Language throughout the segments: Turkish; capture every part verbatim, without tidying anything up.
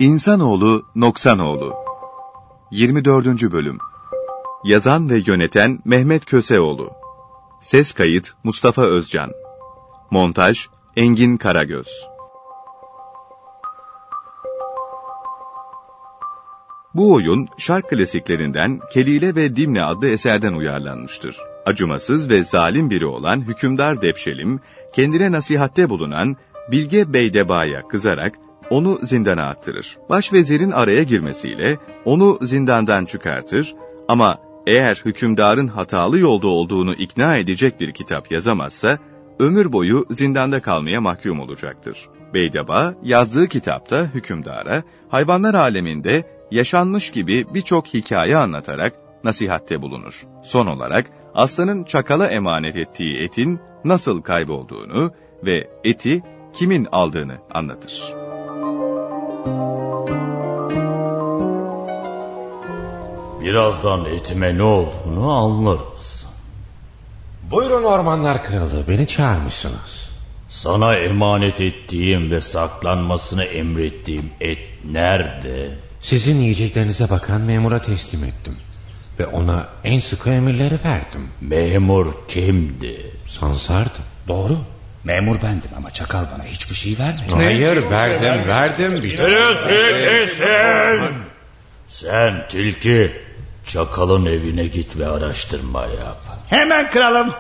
İnsanoğlu Noksanoğlu yirmi dördüncü Bölüm. Yazan ve yöneten Mehmet Köseoğlu. Ses kayıt Mustafa Özcan. Montaj Engin Karagöz. Bu oyun şark klasiklerinden Kelile ve Dimne adlı eserden uyarlanmıştır. Acımasız ve zalim biri olan hükümdar Depşelim, kendine nasihatte bulunan Bilge Beydeba'ya kızarak onu zindana attırır. Başvezirin araya girmesiyle onu zindandan çıkartır ama eğer hükümdarın hatalı yolda olduğunu ikna edecek bir kitap yazamazsa, ömür boyu zindanda kalmaya mahkum olacaktır. Beydeba, yazdığı kitapta hükümdara, hayvanlar aleminde yaşanmış gibi birçok hikaye anlatarak nasihatte bulunur. Son olarak, aslanın çakala emanet ettiği etin nasıl kaybolduğunu ve eti kimin aldığını anlatır. Birazdan etime ne olduğunu anlarız. Buyurun Ormanlar Kralı, beni çağırmışsınız. Sana emanet ettiğim ve saklanmasını emrettiğim et nerede? Sizin yiyeceklerinize bakan memura teslim ettim. Ve ona en sıkı emirleri verdim. Memur kimdi? Sansar'dı. Doğru. Memur bendim ama çakal bana hiçbir şey vermedi. Hayır, verdim verdim. Tilki, sen tilki, çakalın evine git ve araştırma yap. Hemen kralım.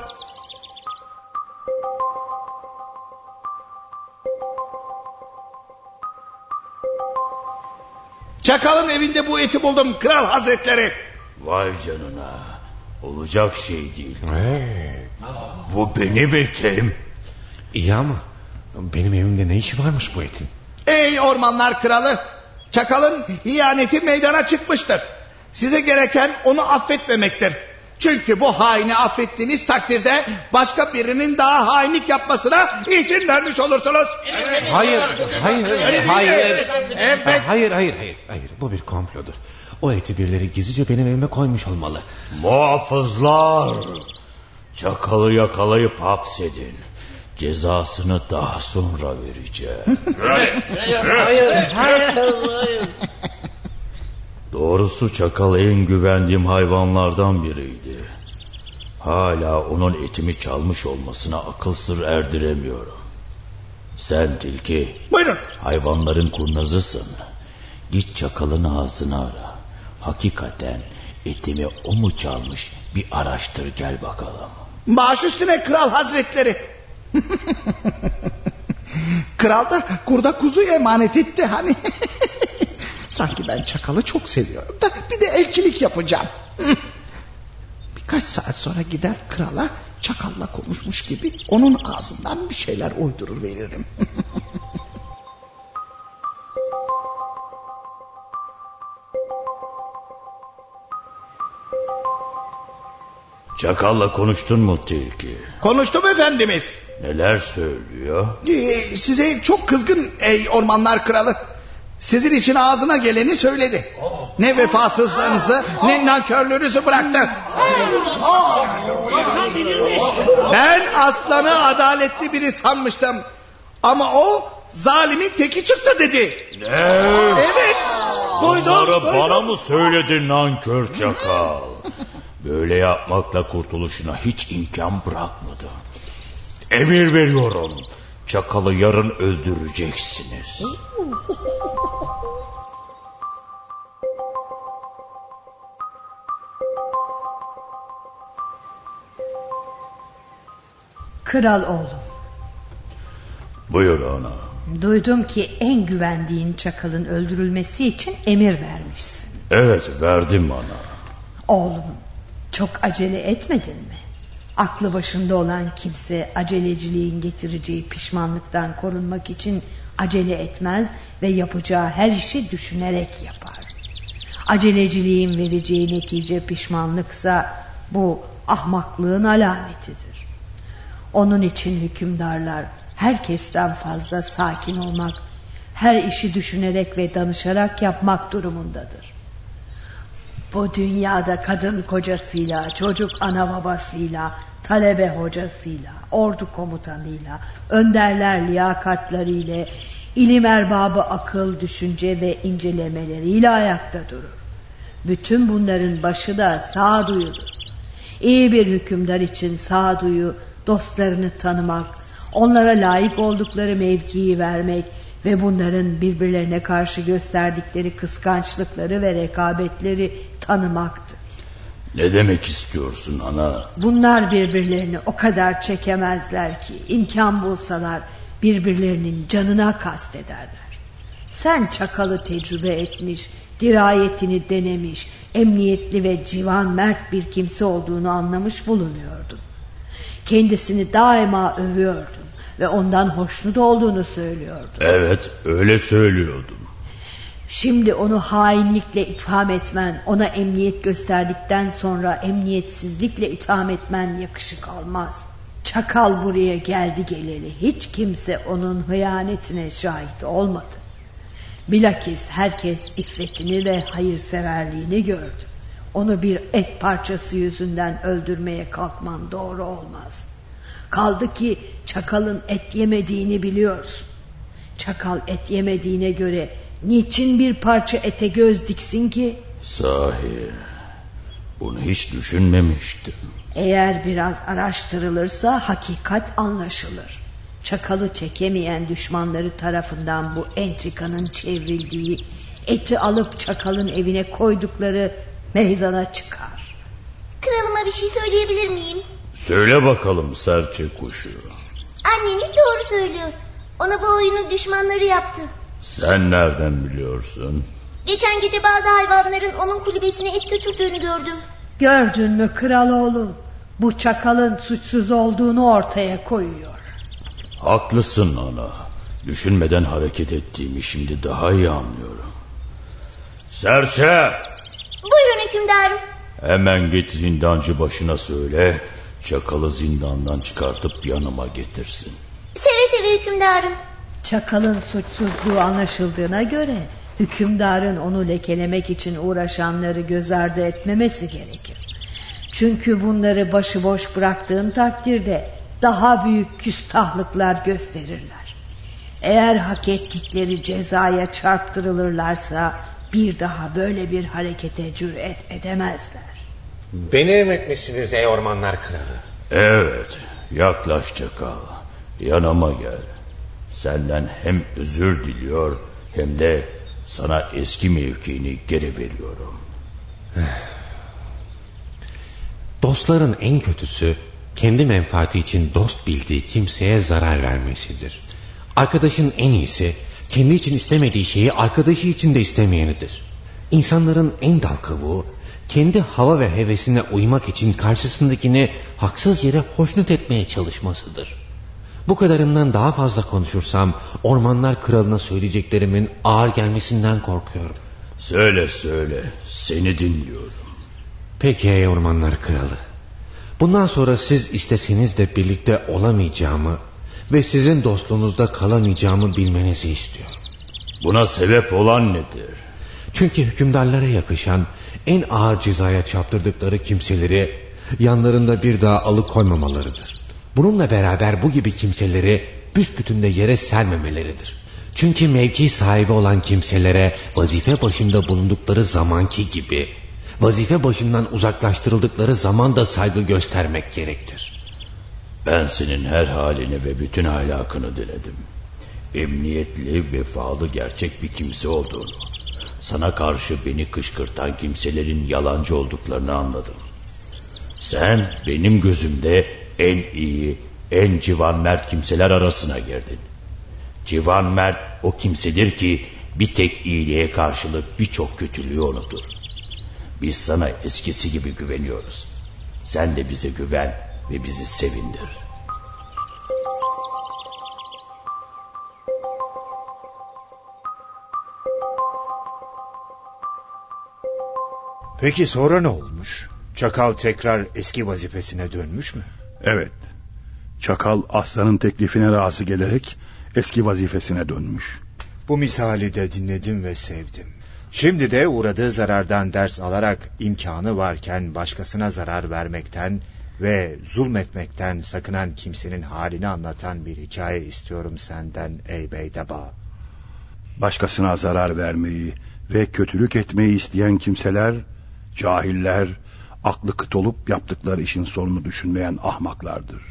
Çakalın evinde bu eti buldum kral hazretleri. Vay canına, olacak şey değil. Hey. Bu benim etim. İyi ama benim evimde ne işi varmış bu etin? Ey Ormanlar Kralı, çakalın ihaneti meydana çıkmıştır. Size gereken onu affetmemektir. Çünkü bu haini affettiğiniz takdirde başka birinin daha hainlik yapmasına izin vermiş olursunuz. Hayır, hayır, hayır, hayır. Evet. Hayır, hayır, hayır, hayır. Bu bir komplodur. O eti birileri gizlice benim evime koymuş olmalı. Muhafızlar, çakalı yakalayıp hapsedin. Cezasını daha sonra vereceğim. Hayır, hayır, hayır. Doğrusu çakal en güvendiğim hayvanlardan biriydi. Hala onun etimi çalmış olmasına akıl sır erdiremiyorum. Sen tilki, buyurun. Hayvanların kurnazısın. Git çakalın ağzını ara. Hakikaten etimi o mu çalmış, bir araştır gel bakalım. Baş üstüne kral hazretleri. Kral da kurda kuzu emanet etti hani. Sanki ben çakalı çok seviyorum da bir de elçilik yapacağım. Birkaç saat sonra gider krala çakalla konuşmuş gibi onun ağzından bir şeyler uydurur veririm. Çakalla konuştun mu tilki? Konuştum efendimiz. Neler söylüyor? Ee, size çok kızgın ey Ormanlar Kralı. Sizin için ağzına geleni söyledi. Ne vefasızlığınızı ne nankörlüğünüzü bıraktı. Ben aslanı adaletli biri sanmıştım. Ama o zalimin teki çıktı dedi. Ne? Evet. Duydum, Bunları duydum. bana mı söyledin nankör çakal? Böyle yapmakla kurtuluşuna hiç imkan bırakmadı. Emir veriyorum. Çakalı yarın öldüreceksiniz. Kral oğlum. Buyur ana. Duydum ki en güvendiğin çakalın öldürülmesi için emir vermişsin. Evet, verdim ana. Oğlum, çok acele etmedin mi? Aklı başında olan kimse aceleciliğin getireceği pişmanlıktan korunmak için acele etmez ve yapacağı her işi düşünerek yapar. Aceleciliğin vereceği netice pişmanlıksa bu ahmaklığın alametidir. Onun için hükümdarlar herkesten fazla sakin olmak, her işi düşünerek ve danışarak yapmak durumundadır. Bu dünyada kadın kocasıyla, çocuk ana babasıyla, talebe hocasıyla, ordu komutanıyla, önderler liyakatlarıyla, İlim erbabı akıl, düşünce ve incelemeleriyle ayakta durur. Bütün bunların başı da sağduyudur. İyi bir hükümdar için sağduyu, dostlarını tanımak, onlara layık oldukları mevkiyi vermek ve bunların birbirlerine karşı gösterdikleri kıskançlıkları ve rekabetleri tanımaktır. Ne demek istiyorsun ana? Bunlar birbirlerini o kadar çekemezler ki imkan bulsalar birbirlerinin canına kastederler. Sen çakalı tecrübe etmiş, dirayetini denemiş, emniyetli ve civan mert bir kimse olduğunu anlamış bulunuyordun. Kendisini daima övüyordun ve ondan hoşnut olduğunu söylüyordun. Evet, öyle söylüyordum. Şimdi onu hainlikle itham etmen, ona emniyet gösterdikten sonra emniyetsizlikle itham etmen yakışık almaz. Çakal buraya geldi geleli hiç kimse onun hıyanetine şahit olmadı. Bilakis herkes iffetini ve hayırseverliğini gördü. Onu bir et parçası yüzünden öldürmeye kalkman doğru olmaz. Kaldı ki çakalın et yemediğini biliyorsun. Çakal et yemediğine göre niçin bir parça ete göz diksin ki? Sahi, bunu hiç düşünmemiştim. Eğer biraz araştırılırsa hakikat anlaşılır. Çakalı çekemeyen düşmanları tarafından bu entrikanın çevrildiği, eti alıp çakalın evine koydukları meydana çıkar. Kralıma bir şey söyleyebilir miyim? Söyle bakalım serçe kuşu. Anneniz doğru söylüyor. Ona bu oyunu düşmanları yaptı. Sen nereden biliyorsun? Geçen gece bazı hayvanların onun kulübesine et götürdüğünü gördüm. Gördün mü kral oğlum? Bu çakalın suçsuz olduğunu ortaya koyuyor. Haklısın ana. Düşünmeden hareket ettiğimi şimdi daha iyi anlıyorum. Serçe! Buyurun hükümdarım. Hemen git zindancı başına söyle, çakalı zindandan çıkartıp yanıma getirsin. Seve seve hükümdarım. Çakalın suçsuzluğu anlaşıldığına göre hükümdarın onu lekelemek için uğraşanları göz ardı etmemesi gerekir. Çünkü bunları başıboş bıraktığın takdirde daha büyük küstahlıklar gösterirler. Eğer hak ettikleri cezaya çarptırılırlarsa bir daha böyle bir harekete cüret edemezler. Beni emretmişsiniz ey ormanlar kralı. Evet, yaklaş çakal, yanıma gel. Senden hem özür diliyor hem de sana eski mevkiini geri veriyorum. Dostların en kötüsü kendi menfaati için dost bildiği kimseye zarar vermesidir. Arkadaşın en iyisi kendi için istemediği şeyi arkadaşı için de istemeyenidir. İnsanların en dal kavuğu kendi hava ve hevesine uymak için karşısındakini haksız yere hoşnut etmeye çalışmasıdır. Bu kadarından daha fazla konuşursam ormanlar kralına söyleyeceklerimin ağır gelmesinden korkuyorum. Söyle söyle, seni dinliyorum. Peki ey ormanlar kralı. Bundan sonra siz isteseniz de birlikte olamayacağımı ve sizin dostluğunuzda kalamayacağımı bilmenizi istiyorum. Buna sebep olan nedir? Çünkü hükümdarlara yakışan en ağır cezaya çarptırdıkları kimseleri yanlarında bir daha alıkoymamalarıdır. Bununla beraber bu gibi kimseleri büsbütün de yere sermemeleridir. Çünkü mevki sahibi olan kimselere vazife başında bulundukları zamanki gibi vazife başından uzaklaştırıldıkları zaman da saygı göstermek gerektir. Ben senin her halini ve bütün ahlakını diledim. Emniyetli, vefalı, gerçek bir kimse olduğunu, sana karşı beni kışkırtan kimselerin yalancı olduklarını anladım. Sen benim gözümde en iyi, en civan mert kimseler arasına girdin. Civan mert o kimsedir ki bir tek iyiliğe karşılık birçok kötülüğü unutur. Biz sana eskisi gibi güveniyoruz. Sen de bize güven ve bizi sevindir. Peki sonra ne olmuş? Çakal tekrar eski vazifesine dönmüş mü? Evet. Çakal aslanın teklifine razı gelerek eski vazifesine dönmüş. Bu misali de dinledim ve sevdim. Şimdi de uğradığı zarardan ders alarak imkanı varken başkasına zarar vermekten ve zulmetmekten sakınan kimsenin halini anlatan bir hikaye istiyorum senden ey Beydeba. Başkasına zarar vermeyi ve kötülük etmeyi isteyen kimseler, cahiller, aklı kıt olup yaptıkları işin sonunu düşünmeyen ahmaklardır.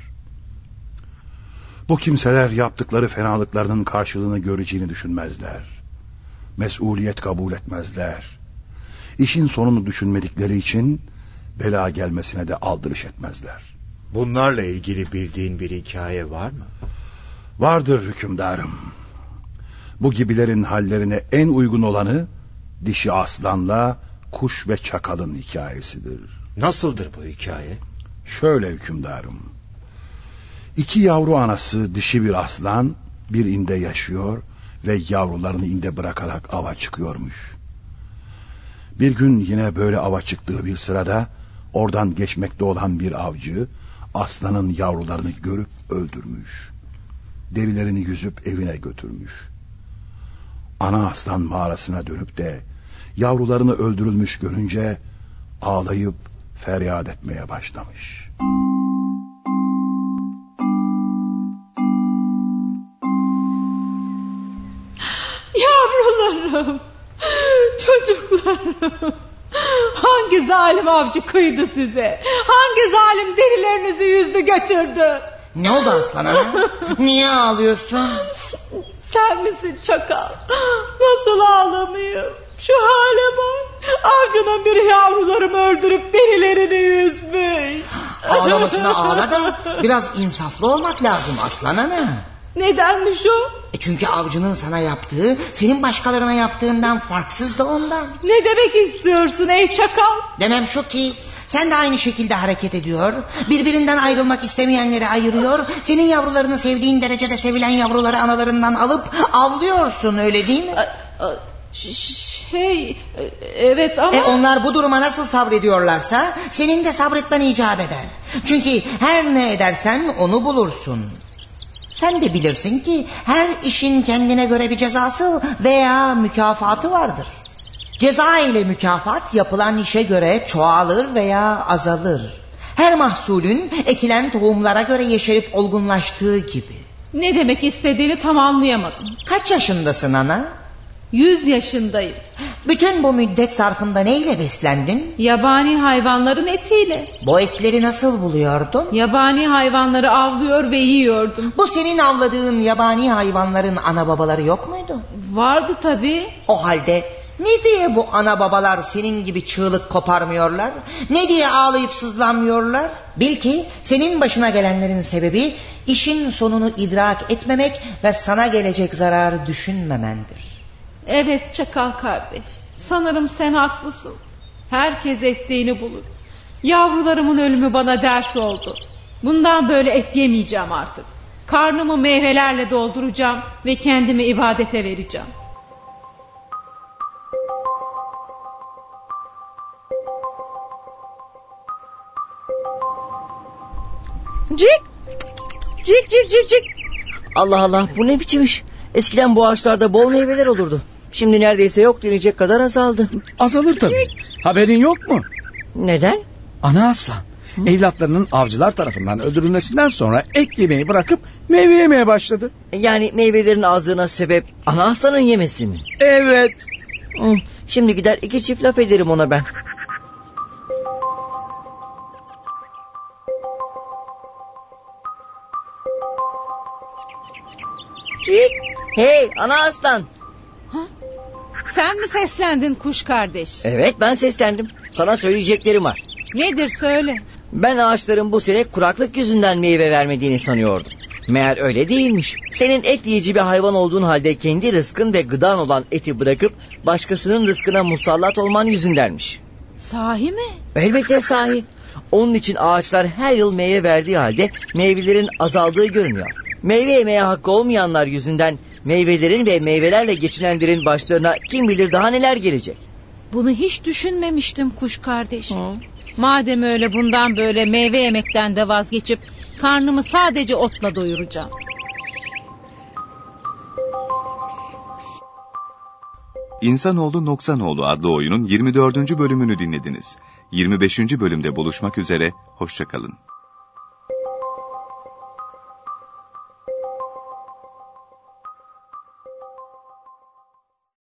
Bu kimseler yaptıkları fenalıklarının karşılığını göreceğini düşünmezler. Mesuliyet kabul etmezler. İşin sonunu düşünmedikleri için bela gelmesine de aldırış etmezler. Bunlarla ilgili bildiğin bir hikaye var mı? Vardır hükümdarım. Bu gibilerin hallerine en uygun olanı dişi aslanla kuş ve çakalın hikayesidir. Nasıldır bu hikaye? Şöyle hükümdarım. İki yavru anası dişi bir aslan bir inde yaşıyor ve yavrularını inde bırakarak ava çıkıyormuş. Bir gün yine böyle ava çıktığı bir sırada oradan geçmekte olan bir avcı aslanın yavrularını görüp öldürmüş. Derilerini yüzüp evine götürmüş. Ana aslan mağarasına dönüp de yavrularını öldürülmüş görünce ağlayıp feryat etmeye başlamış. Yavrularım, çocuklarım, hangi zalim avcı kıydı size? Hangi zalim derilerinizi yüzdü götürdü? Ne oldu aslan ana? Niye ağlıyorsun? Sen misin çakal? Nasıl ağlamayayım? Şu hale bak. Avcının biri yavrularımı öldürüp derilerini yüzmüş. Ağlamasına ağla da biraz insaflı olmak lazım aslan ana. Nedenmiş o? E çünkü avcının sana yaptığı senin başkalarına yaptığından farksız da ondan. Ne demek istiyorsun ey çakal? Demem şu ki sen de aynı şekilde hareket ediyor, birbirinden ayrılmak istemeyenleri ayırıyor, senin yavrularını sevdiğin derecede sevilen yavruları analarından alıp avlıyorsun, öyle değil mi? Şey, evet ama... E onlar bu duruma nasıl sabrediyorlarsa senin de sabretmen icap eder. Çünkü her ne edersen onu bulursun. Sen de bilirsin ki her işin kendine göre bir cezası veya mükafatı vardır. Ceza ile mükafat yapılan işe göre çoğalır veya azalır. Her mahsulün ekilen tohumlara göre yeşerip olgunlaştığı gibi. Ne demek istediğini tam anlayamadım. Kaç yaşındasın ana? Yüz yaşındayım. Bütün bu müddet zarfında neyle beslendin? Yabani hayvanların etiyle. Bu etleri nasıl buluyordun? Yabani hayvanları avlıyor ve yiyordum. Bu senin avladığın yabani hayvanların ana babaları yok muydu? Vardı tabii. O halde ne diye bu ana babalar senin gibi çığlık koparmıyorlar? Ne diye ağlayıp sızlanmıyorlar? Bil ki senin başına gelenlerin sebebi işin sonunu idrak etmemek ve sana gelecek zararı düşünmemendir. Evet çakal kardeş, sanırım sen haklısın. Herkes ettiğini bulur. Yavrularımın ölümü bana ders oldu. Bundan böyle et yemeyeceğim artık. Karnımı meyvelerle dolduracağım ve kendimi ibadete vereceğim. Cik cik cik cik cik. Allah Allah, bu ne biçim iş? Eskiden bu ağaçlarda bol meyveler olurdu. Şimdi neredeyse yok denecek kadar azaldı. Azalır tabii. Haberin yok mu? Neden? Ana aslan Hı? evlatlarının avcılar tarafından öldürülmesinden sonra et yemeyi bırakıp meyve yemeye başladı. Yani meyvelerin azlığına sebep ana aslanın yemesi mi? Evet. Hı, şimdi gider iki çift laf ederim ona ben. Cik. Hey ana aslan. Ha? Sen mi seslendin kuş kardeş? Evet, ben seslendim. Sana söyleyeceklerim var. Nedir söyle. Ben ağaçların bu sene kuraklık yüzünden meyve vermediğini sanıyordum. Meğer öyle değilmiş. Senin et yiyici bir hayvan olduğun halde kendi rızkın ve gıdan olan eti bırakıp başkasının rızkına musallat olman yüzündenmiş. Sahi mi? Elbette sahi. Onun için ağaçlar her yıl meyve verdiği halde meyvelerin azaldığı görünüyor. Meyve yemeye hakkı olmayanlar yüzünden meyvelerin ve meyvelerle geçinenlerin başlarına kim bilir daha neler gelecek. Bunu hiç düşünmemiştim kuş kardeş. Hı. Madem öyle bundan böyle meyve yemekten de vazgeçip karnımı sadece otla doyuracağım. İnsanoğlu Noksanoğlu adlı oyunun yirmi dördüncü bölümünü dinlediniz. yirmi beşinci bölümde buluşmak üzere, hoşça kalın.